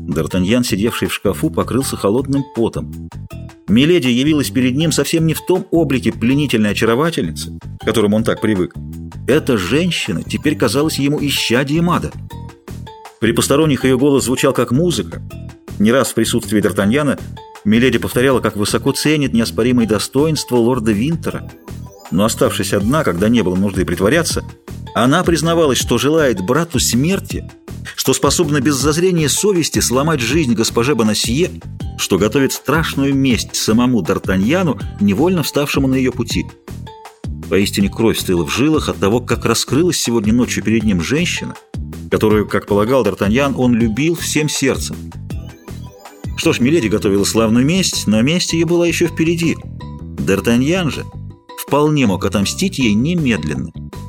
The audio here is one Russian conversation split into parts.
Д'Артаньян, сидевший в шкафу, покрылся холодным потом. Миледи явилась перед ним совсем не в том облике пленительной очаровательницы, к которому он так привык. Эта женщина теперь казалась ему исчадием ада. При посторонних ее голос звучал как музыка. Не раз в присутствии Д'Артаньяна миледи повторяла, как высоко ценит неоспоримые достоинства лорда Винтера. Но оставшись одна, когда не было нужды притворяться, она признавалась, что желает брату смерти, что способна без зазрения совести сломать жизнь госпоже Бонасье, что готовит страшную месть самому Д'Артаньяну, невольно вставшему на ее пути. Поистине кровь стыла в жилах от того, как раскрылась сегодня ночью перед ним женщина, которую, как полагал Д'Артаньян, он любил всем сердцем. Что ж, миледи готовила славную месть, но месть ее была еще впереди. Д'Артаньян же вполне мог отомстить ей немедленно.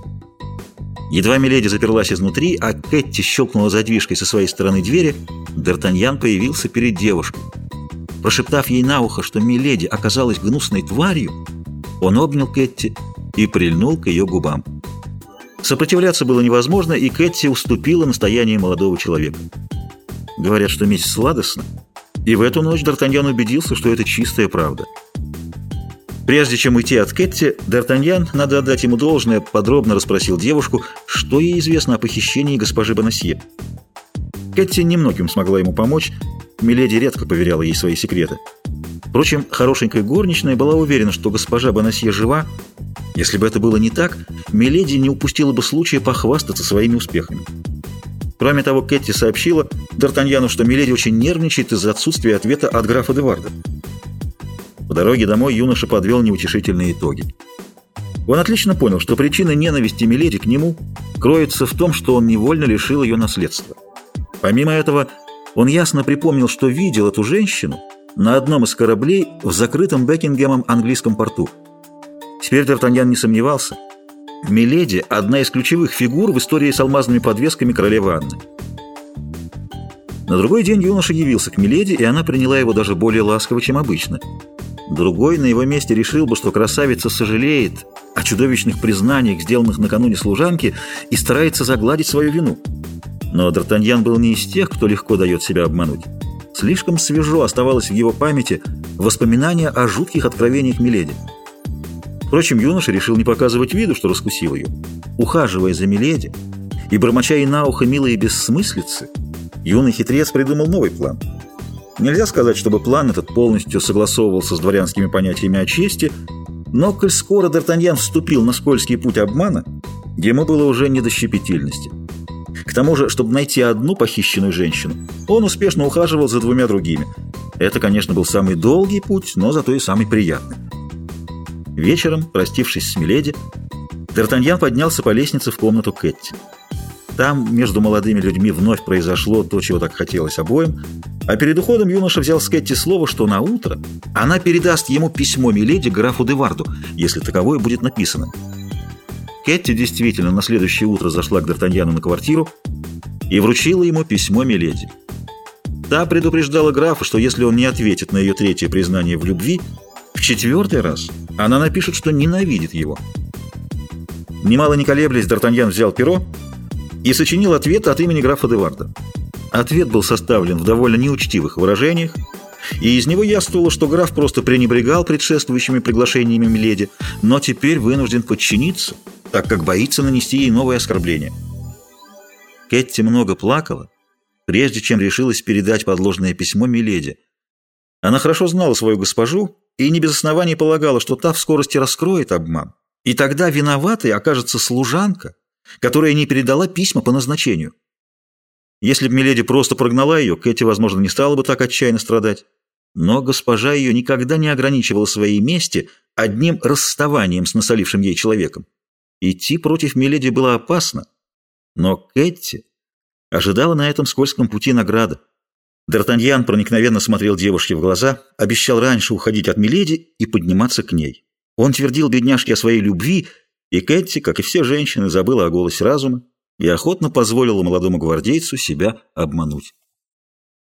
Едва миледи заперлась изнутри, а Кэтти щелкнула задвижкой со своей стороны двери, Д'Артаньян появился перед девушкой. Прошептав ей на ухо, что миледи оказалась гнусной тварью, он обнял Кэтти и прильнул к ее губам. Сопротивляться было невозможно, и Кэтти уступила настоянию молодого человека. Говорят, что месть сладостна, и в эту ночь Д'Артаньян убедился, что это чистая правда. Прежде чем уйти от Кэтти, Д'Артаньян, надо отдать ему должное, подробно расспросил девушку, что ей известно о похищении госпожи Бонасье. Кэтти немногим смогла ему помочь, миледи редко поверяла ей свои секреты. Впрочем, хорошенькая горничная была уверена, что госпожа Бонасье жива. Если бы это было не так, миледи не упустила бы случая похвастаться своими успехами. Кроме того, Кэтти сообщила Д'Артаньяну, что миледи очень нервничает из-за отсутствия ответа от графа де Варда. По дороге домой юноша подвел неутешительные итоги. Он отлично понял, что причина ненависти миледи к нему кроется в том, что он невольно лишил ее наследства. Помимо этого, он ясно припомнил, что видел эту женщину на одном из кораблей в закрытом Бекингемом английском порту. Теперь Д'Артаньян не сомневался. Миледи – одна из ключевых фигур в истории с алмазными подвесками королевы Анны. На другой день юноша явился к миледи, и она приняла его даже более ласково, чем обычно. Другой на его месте решил бы, что красавица сожалеет о чудовищных признаниях, сделанных накануне служанки, и старается загладить свою вину. Но Д'Артаньян был не из тех, кто легко дает себя обмануть. Слишком свежо оставалось в его памяти воспоминание о жутких откровениях миледи. Впрочем, юноша решил не показывать виду, что раскусил ее. Ухаживая за миледи и бормоча ей на ухо милые бессмыслицы, юный хитрец придумал новый план. Нельзя сказать, чтобы план этот полностью согласовывался с дворянскими понятиями о чести, но коль скоро Д'Артаньян вступил на скользкий путь обмана, ему было уже не до щепетильности. К тому же, чтобы найти одну похищенную женщину, он успешно ухаживал за двумя другими. Это, конечно, был самый долгий путь, но зато и самый приятный. Вечером, простившись с миледи, Д'Артаньян поднялся по лестнице в комнату Кэтти. Там между молодыми людьми вновь произошло то, чего так хотелось обоим, а перед уходом юноша взял с Кэтти слово, что на утро она передаст ему письмо миледи графу де Варду, если таковое будет написано. Кэтти действительно на следующее утро зашла к Д'Артаньяну на квартиру и вручила ему письмо миледи. Та предупреждала графа, что если он не ответит на ее третье признание в любви, в четвертый раз она напишет, что ненавидит его. Немало не колеблясь, Д'Артаньян взял перо и сочинил ответ от имени графа де Варда. Ответ был составлен в довольно неучтивых выражениях, и из него явствовало, что граф просто пренебрегал предшествующими приглашениями миледи, но теперь вынужден подчиниться, так как боится нанести ей новое оскорбление. Кэтти много плакала, прежде чем решилась передать подложное письмо миледи. Она хорошо знала свою госпожу и не без оснований полагала, что та в скорости раскроет обман, и тогда виноватой окажется служанка, которая не передала письма по назначению. Если бы миледи просто прогнала ее, Кэти, возможно, не стала бы так отчаянно страдать. Но госпожа ее никогда не ограничивала своей мести одним расставанием с насолившим ей человеком. Идти против миледи было опасно, но Кэти ожидала на этом скользком пути награды. Д'Артаньян проникновенно смотрел девушке в глаза, обещал раньше уходить от миледи и подниматься к ней. Он твердил бедняжке о своей любви, и Кэтти, как и все женщины, забыла о голосе разума и охотно позволила молодому гвардейцу себя обмануть.